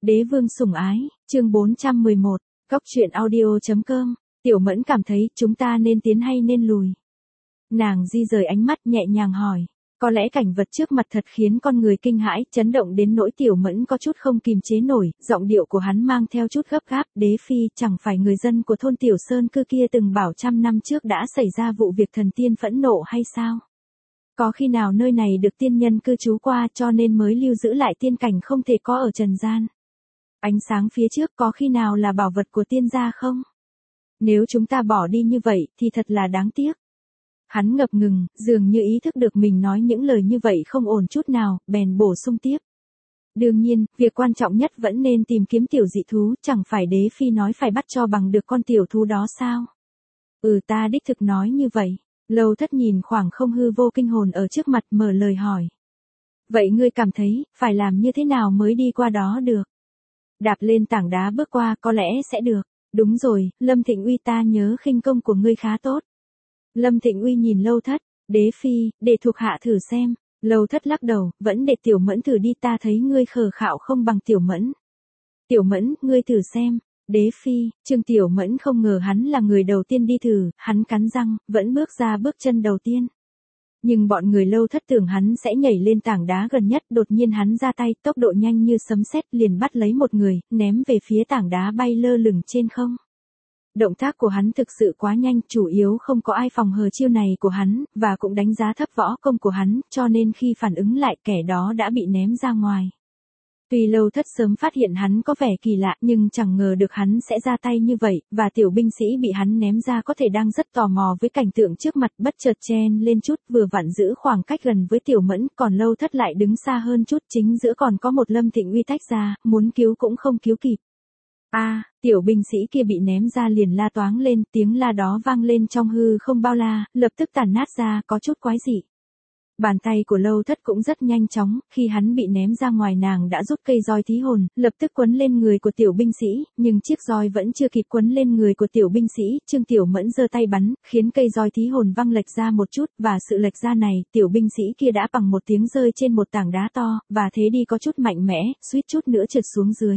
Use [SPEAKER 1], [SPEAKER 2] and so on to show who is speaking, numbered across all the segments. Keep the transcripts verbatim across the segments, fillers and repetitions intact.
[SPEAKER 1] Đế vương sủng ái, chương bốn trăm mười một, Cóc truyện audio chấm com, Tiểu Mẫn cảm thấy chúng ta nên tiến hay nên lùi. Nàng di rời ánh mắt nhẹ nhàng hỏi, có lẽ cảnh vật trước mặt thật khiến con người kinh hãi, chấn động đến nỗi Tiểu Mẫn có chút không kìm chế nổi, giọng điệu của hắn mang theo chút gấp gáp, Đế phi, chẳng phải người dân của thôn Tiểu Sơn cư kia từng bảo trăm năm trước đã xảy ra vụ việc thần tiên phẫn nộ hay sao? Có khi nào nơi này được tiên nhân cư trú qua cho nên mới lưu giữ lại tiên cảnh không thể có ở trần gian? Ánh sáng phía trước có khi nào là bảo vật của tiên gia không? Nếu chúng ta bỏ đi như vậy thì thật là đáng tiếc. Hắn ngập ngừng, dường như ý thức được mình nói những lời như vậy không ổn chút nào, bèn bổ sung tiếp. Đương nhiên, việc quan trọng nhất vẫn nên tìm kiếm tiểu dị thú, chẳng phải Đế phi nói phải bắt cho bằng được con tiểu thú đó sao? Ừ, ta đích thực nói như vậy. Lâu Thất nhìn khoảng không hư vô kinh hồn ở trước mặt mở lời hỏi. Vậy ngươi cảm thấy, phải làm như thế nào mới đi qua đó được? Đạp lên tảng đá bước qua có lẽ sẽ được. Đúng rồi, Lâm Thịnh Uy, ta nhớ khinh công của ngươi khá tốt. Lâm Thịnh Uy nhìn Lâu Thất, Đế phi, để thuộc hạ thử xem. Lâu Thất lắc đầu, vẫn để Tiểu Mẫn thử đi, ta thấy ngươi khờ khạo không bằng Tiểu Mẫn. Tiểu Mẫn, ngươi thử xem. Đế phi, Trương Tiểu Mẫn không ngờ hắn là người đầu tiên đi thử, hắn cắn răng, vẫn bước ra bước chân đầu tiên. Nhưng bọn người Lâu Thất tưởng hắn sẽ nhảy lên tảng đá gần nhất, đột nhiên hắn ra tay, tốc độ nhanh như sấm sét, liền bắt lấy một người, ném về phía tảng đá bay lơ lửng trên không. Động tác của hắn thực sự quá nhanh, chủ yếu không có ai phòng hờ chiêu này của hắn, và cũng đánh giá thấp võ công của hắn, cho nên khi phản ứng lại kẻ đó đã bị ném ra ngoài. Tuy Lâu Thất sớm phát hiện hắn có vẻ kỳ lạ nhưng chẳng ngờ được hắn sẽ ra tay như vậy, và tiểu binh sĩ bị hắn ném ra có thể đang rất tò mò với cảnh tượng trước mặt, bất chợt chen lên chút, vừa vặn giữ khoảng cách gần với Tiểu Mẫn, còn Lâu Thất lại đứng xa hơn chút, chính giữa còn có một Lâm Thịnh Uy tách ra, muốn cứu cũng không cứu kịp. A, à, tiểu binh sĩ kia bị ném ra liền la toáng lên, tiếng la đó vang lên trong hư không bao la, lập tức tàn nát ra, có chút quái dị. Bàn tay của Lâu Thất cũng rất nhanh chóng, khi hắn bị ném ra ngoài nàng đã rút cây roi thí hồn, lập tức quấn lên người của tiểu binh sĩ, nhưng chiếc roi vẫn chưa kịp quấn lên người của tiểu binh sĩ, Trương Tiểu Mẫn giơ tay bắn, khiến cây roi thí hồn văng lệch ra một chút, và sự lệch ra này, tiểu binh sĩ kia đã bằng một tiếng rơi trên một tảng đá to, và thế đi có chút mạnh mẽ, suýt chút nữa trượt xuống dưới.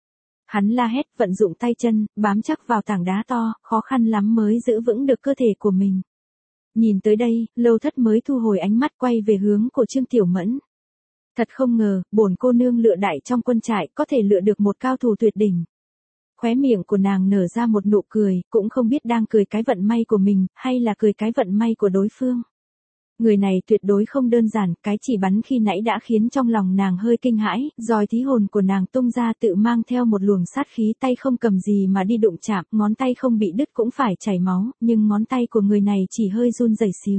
[SPEAKER 1] Hắn la hét, vận dụng tay chân, bám chắc vào tảng đá to, khó khăn lắm mới giữ vững được cơ thể của mình. Nhìn tới đây, Lâu Thất mới thu hồi ánh mắt quay về hướng của Trương Tiểu Mẫn. Thật không ngờ, bổn cô nương lựa đại trong quân trại có thể lựa được một cao thủ tuyệt đỉnh. Khóe miệng của nàng nở ra một nụ cười, cũng không biết đang cười cái vận may của mình, hay là cười cái vận may của đối phương. Người này tuyệt đối không đơn giản, cái chỉ bắn khi nãy đã khiến trong lòng nàng hơi kinh hãi, roi thí hồn của nàng tung ra tự mang theo một luồng sát khí, tay không cầm gì mà đi đụng chạm, ngón tay không bị đứt cũng phải chảy máu, nhưng ngón tay của người này chỉ hơi run rẩy xíu.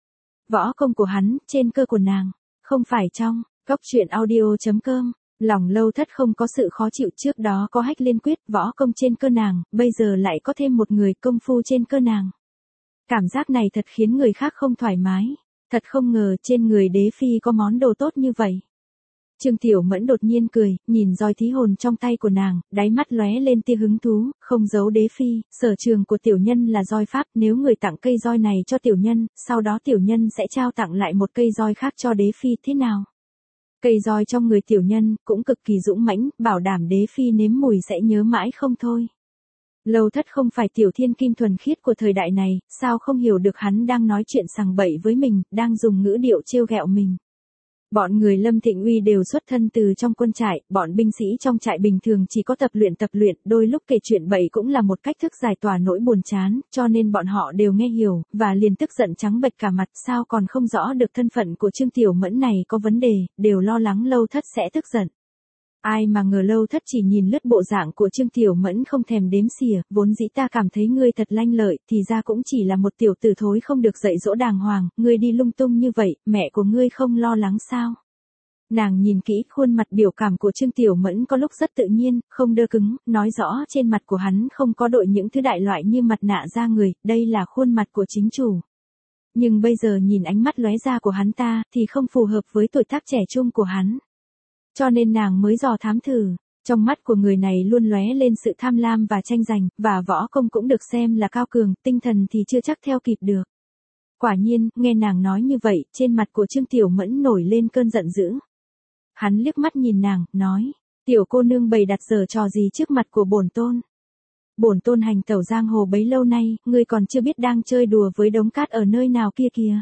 [SPEAKER 1] Võ công của hắn, trên cơ của nàng, không phải trong, Cóc truyện audio chấm com. Lòng Lâu Thất không có sự khó chịu, trước đó có Hách Liên Quyết, võ công trên cơ nàng, bây giờ lại có thêm một người công phu trên cơ nàng. Cảm giác này thật khiến người khác không thoải mái. Thật không ngờ trên người Đế phi có món đồ tốt như vậy. Trương Tiểu Mẫn đột nhiên cười, nhìn roi thí hồn trong tay của nàng, đáy mắt lóe lên tia hứng thú, không giấu Đế phi, sở trường của tiểu nhân là roi pháp, nếu người tặng cây roi này cho tiểu nhân, sau đó tiểu nhân sẽ trao tặng lại một cây roi khác cho Đế phi, thế nào? Cây roi trong người tiểu nhân cũng cực kỳ dũng mãnh, bảo đảm Đế phi nếm mùi sẽ nhớ mãi không thôi. Lâu Thất không phải tiểu thiên kim thuần khiết của thời đại này, sao không hiểu được hắn đang nói chuyện sằng bậy với mình, đang dùng ngữ điệu trêu ghẹo mình. Bọn người Lâm Thịnh Uy đều xuất thân từ trong quân trại, bọn binh sĩ trong trại bình thường chỉ có tập luyện tập luyện, đôi lúc kể chuyện bậy cũng là một cách thức giải tỏa nỗi buồn chán, cho nên bọn họ đều nghe hiểu, và liền tức giận trắng bệch cả mặt, sao còn không rõ được thân phận của Trương Tiểu Mẫn này có vấn đề, đều lo lắng Lâu Thất sẽ tức giận. Ai mà ngờ Lâu Thất chỉ nhìn lướt bộ dạng của Trương Tiểu Mẫn không thèm đếm xỉa, vốn dĩ ta cảm thấy ngươi thật lanh lợi, thì ra cũng chỉ là một tiểu tử thối không được dạy dỗ đàng hoàng, ngươi đi lung tung như vậy, mẹ của ngươi không lo lắng sao? Nàng nhìn kỹ khuôn mặt biểu cảm của Trương Tiểu Mẫn có lúc rất tự nhiên, không đơ cứng, nói rõ trên mặt của hắn không có đội những thứ đại loại như mặt nạ da người, đây là khuôn mặt của chính chủ. Nhưng bây giờ nhìn ánh mắt lóe ra của hắn ta, thì không phù hợp với tuổi tác trẻ trung của hắn. Cho nên nàng mới dò thám thử, trong mắt của người này luôn lóe lên sự tham lam và tranh giành, và võ công cũng được xem là cao cường, tinh thần thì chưa chắc theo kịp được. Quả nhiên, nghe nàng nói như vậy, trên mặt của Trương Tiểu Mẫn nổi lên cơn giận dữ. Hắn liếc mắt nhìn nàng, nói, Tiểu cô nương bày đặt giở trò gì trước mặt của bổn tôn? Bổn tôn hành tẩu giang hồ bấy lâu nay, ngươi còn chưa biết đang chơi đùa với đống cát ở nơi nào kia kìa.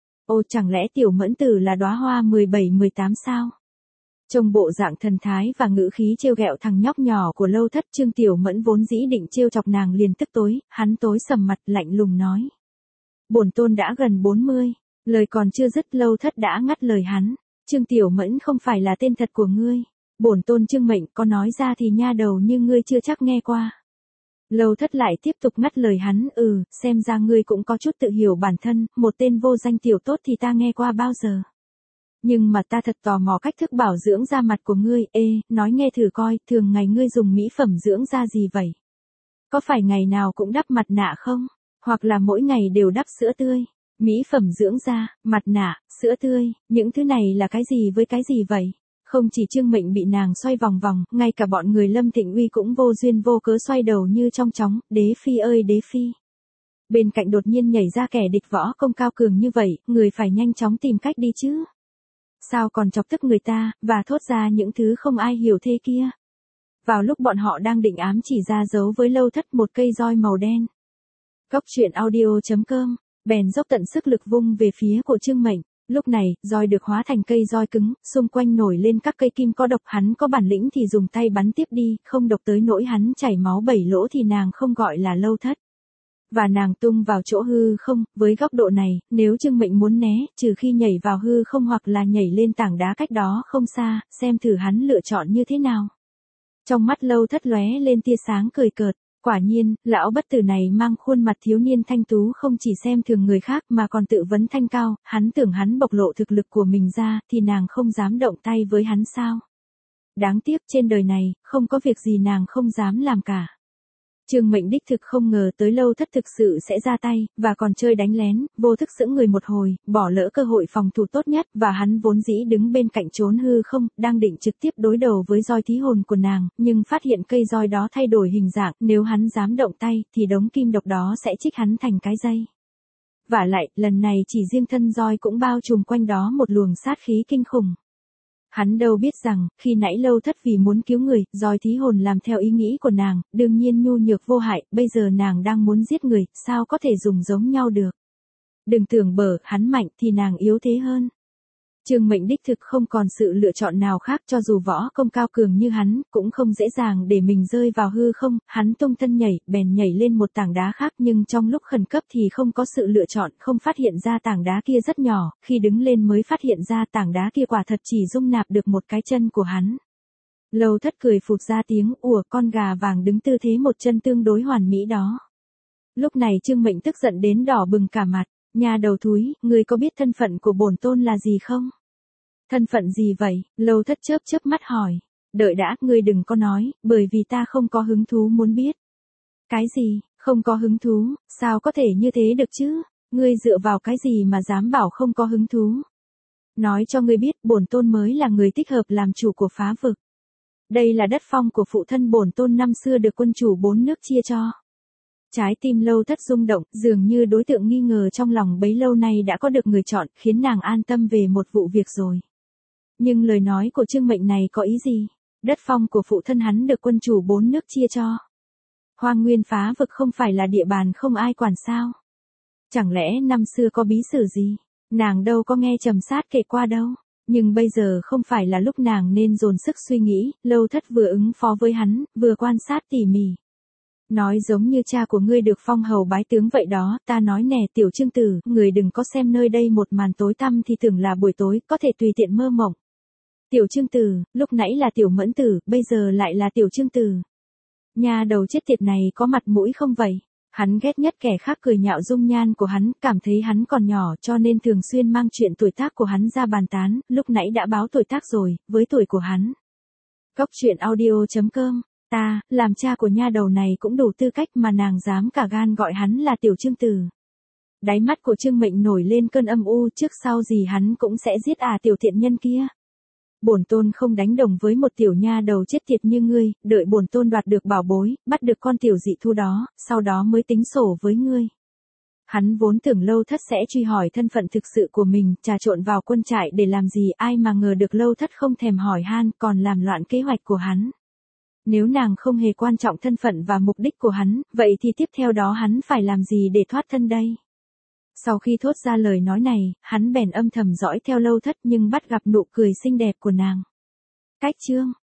[SPEAKER 1] Ô chẳng lẽ tiểu mẫn tử là đóa hoa mười bảy mười tám sao? Trông bộ dạng thần thái và ngữ khí trêu ghẹo thằng nhóc nhỏ của Lâu Thất, Trương Tiểu Mẫn vốn dĩ định trêu chọc nàng liền tức tối, hắn tối sầm mặt lạnh lùng nói. Bổn tôn đã gần bốn mươi, lời còn chưa dứt Lâu Thất đã ngắt lời hắn. Trương Tiểu Mẫn không phải là tên thật của ngươi. Bổn tôn Trương Mệnh có nói ra thì nha đầu như ngươi chưa chắc nghe qua. Lâu Thất lại tiếp tục ngắt lời hắn, ừ, xem ra ngươi cũng có chút tự hiểu bản thân, một tên vô danh tiểu tốt thì ta nghe qua bao giờ. Nhưng mà ta thật tò mò cách thức bảo dưỡng da mặt của ngươi, ê, nói nghe thử coi, thường ngày ngươi dùng mỹ phẩm dưỡng da gì vậy? Có phải ngày nào cũng đắp mặt nạ không? Hoặc là mỗi ngày đều đắp sữa tươi? Mỹ phẩm dưỡng da, mặt nạ, sữa tươi, những thứ này là cái gì với cái gì vậy? Không chỉ Trương Mệnh bị nàng xoay vòng vòng, ngay cả bọn người Lâm Thịnh Uy cũng vô duyên vô cớ xoay đầu như trong chóng, đế phi ơi đế phi. Bên cạnh đột nhiên nhảy ra kẻ địch võ công cao cường như vậy, người phải nhanh chóng tìm cách đi chứ. Sao còn chọc tức người ta, và thốt ra những thứ không ai hiểu thế kia. Vào lúc bọn họ đang định ám chỉ ra dấu với Lâu Thất một cây roi màu đen. Cốc truyện audio chấm com, bèn dốc tận sức lực vung về phía của Trương Mệnh. Lúc này, roi được hóa thành cây roi cứng, xung quanh nổi lên các cây kim có độc, hắn có bản lĩnh thì dùng tay bắn tiếp đi, không độc tới nỗi hắn chảy máu bảy lỗ thì nàng không gọi là Lâu Thất. Và nàng tung vào chỗ hư không, với góc độ này, nếu Trương Mệnh muốn né, trừ khi nhảy vào hư không hoặc là nhảy lên tảng đá cách đó không xa, xem thử hắn lựa chọn như thế nào. Trong mắt Lâu Thất lóe lên tia sáng cười cợt. Quả nhiên, lão bất tử này mang khuôn mặt thiếu niên thanh tú, không chỉ xem thường người khác mà còn tự vấn thanh cao, hắn tưởng hắn bộc lộ thực lực của mình ra, thì nàng không dám động tay với hắn sao. Đáng tiếc trên đời này, không có việc gì nàng không dám làm cả. Trương Mệnh đích thực không ngờ tới Lâu Thất thực sự sẽ ra tay, và còn chơi đánh lén, vô thức sững người một hồi, bỏ lỡ cơ hội phòng thủ tốt nhất, và hắn vốn dĩ đứng bên cạnh trốn hư không, đang định trực tiếp đối đầu với roi thí hồn của nàng, nhưng phát hiện cây roi đó thay đổi hình dạng, nếu hắn dám động tay, thì đống kim độc đó sẽ trích hắn thành cái dây. Vả lại, lần này chỉ riêng thân roi cũng bao trùm quanh đó một luồng sát khí kinh khủng. Hắn đâu biết rằng, khi nãy Lâu Thất vì muốn cứu người, roi thí hồn làm theo ý nghĩ của nàng, đương nhiên nhu nhược vô hại, bây giờ nàng đang muốn giết người, sao có thể dùng giống nhau được. Đừng tưởng bở, hắn mạnh thì nàng yếu thế hơn. Trương Mệnh đích thực không còn sự lựa chọn nào khác, cho dù võ công cao cường như hắn, cũng không dễ dàng để mình rơi vào hư không, hắn tung thân nhảy, bèn nhảy lên một tảng đá khác, nhưng trong lúc khẩn cấp thì không có sự lựa chọn, không phát hiện ra tảng đá kia rất nhỏ, khi đứng lên mới phát hiện ra tảng đá kia quả thật chỉ dung nạp được một cái chân của hắn. Lâu Thất cười phụt ra tiếng, ủa, con gà vàng đứng tư thế một chân tương đối hoàn mỹ đó. Lúc này Trương Mệnh tức giận đến đỏ bừng cả mặt. Nhà đầu thúi, ngươi có biết thân phận của bổn tôn là gì không? Thân phận gì vậy? Lâu Thất chớp chớp mắt hỏi. Đợi đã, ngươi đừng có nói, bởi vì ta không có hứng thú muốn biết. Cái gì? Không có hứng thú? Sao có thể như thế được chứ? Ngươi dựa vào cái gì mà dám bảo không có hứng thú? Nói cho ngươi biết, bổn tôn mới là người thích hợp làm chủ của phá vực. Đây là đất phong của phụ thân bổn tôn năm xưa được quân chủ bốn nước chia cho. Trái tim Lâu Thất rung động, dường như đối tượng nghi ngờ trong lòng bấy lâu nay đã có được người chọn, khiến nàng an tâm về một vụ việc rồi. Nhưng lời nói của Trương Mệnh này có ý gì? Đất phong của phụ thân hắn được quân chủ bốn nước chia cho. Hoang Nguyên phá vực không phải là địa bàn không ai quản sao? Chẳng lẽ năm xưa có bí sử gì? Nàng đâu có nghe Trầm Sát kể qua đâu. Nhưng bây giờ không phải là lúc nàng nên dồn sức suy nghĩ, Lâu Thất vừa ứng phó với hắn, vừa quan sát tỉ mỉ. Nói giống như cha của ngươi được phong hầu bái tướng vậy đó, ta nói nè tiểu Trương tử, người đừng có xem nơi đây một màn tối tăm thì tưởng là buổi tối, có thể tùy tiện mơ mộng. Tiểu Trương tử, lúc nãy là tiểu Mẫn tử, bây giờ lại là tiểu Trương tử. Nhà đầu chết tiệt này có mặt mũi không vậy? Hắn ghét nhất kẻ khác cười nhạo dung nhan của hắn, cảm thấy hắn còn nhỏ cho nên thường xuyên mang chuyện tuổi tác của hắn ra bàn tán, lúc nãy đã báo tuổi tác rồi, với tuổi của hắn. Cốc truyện audio chấm com. Ta, làm cha của nha đầu này cũng đủ tư cách mà nàng dám cả gan gọi hắn là tiểu Trương tử. Đáy mắt của Trương Mệnh nổi lên cơn âm u, trước sau gì hắn cũng sẽ giết à tiểu thiện nhân kia. Bổn tôn không đánh đồng với một tiểu nha đầu chết tiệt như ngươi, đợi bổn tôn đoạt được bảo bối, bắt được con tiểu dị thu đó, sau đó mới tính sổ với ngươi. Hắn vốn tưởng Lâu Thất sẽ truy hỏi thân phận thực sự của mình, trà trộn vào quân trại để làm gì, ai mà ngờ được Lâu Thất không thèm hỏi han, còn làm loạn kế hoạch của hắn. Nếu nàng không hề quan trọng thân phận và mục đích của hắn, vậy thì tiếp theo đó hắn phải làm gì để thoát thân đây? Sau khi thốt ra lời nói này, hắn bèn âm thầm dõi theo Lâu Thất nhưng bắt gặp nụ cười xinh đẹp của nàng. Cách chương